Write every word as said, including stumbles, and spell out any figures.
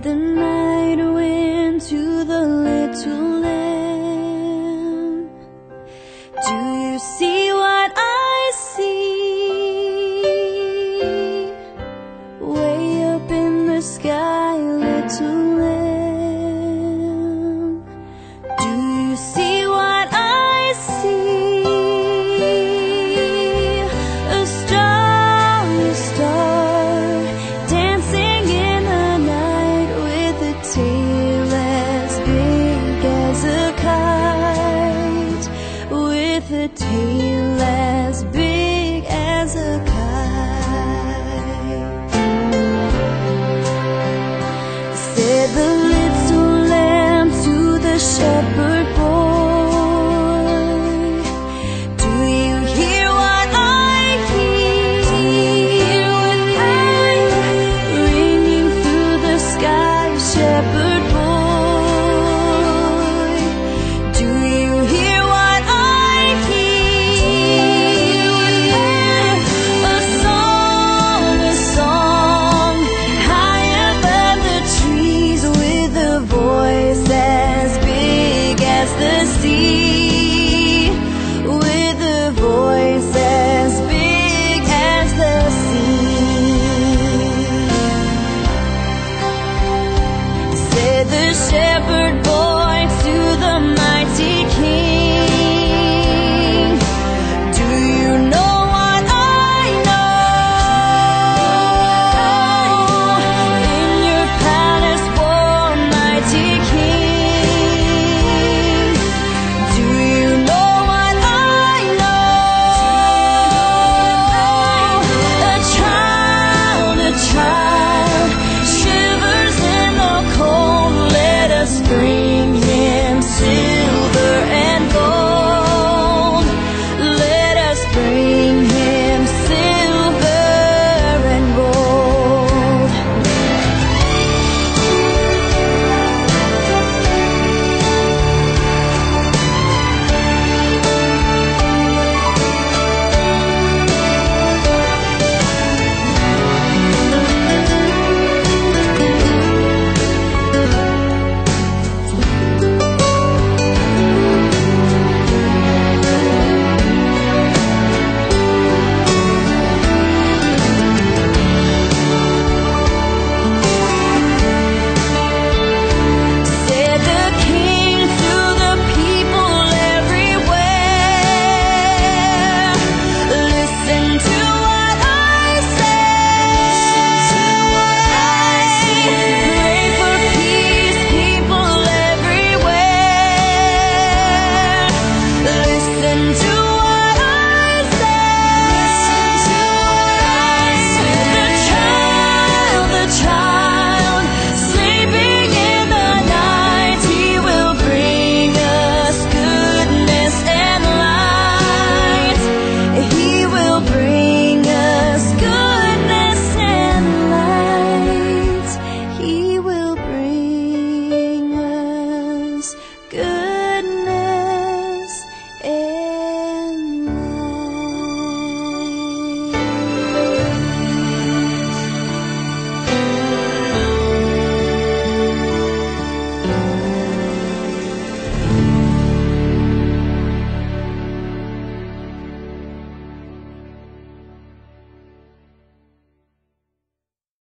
the night wind to the little lamb. Do you see what I see? Way up in the sky, little lamb. Do you see what I see? A star, a star, dancing in the night with a tail as big as a kite, with a tail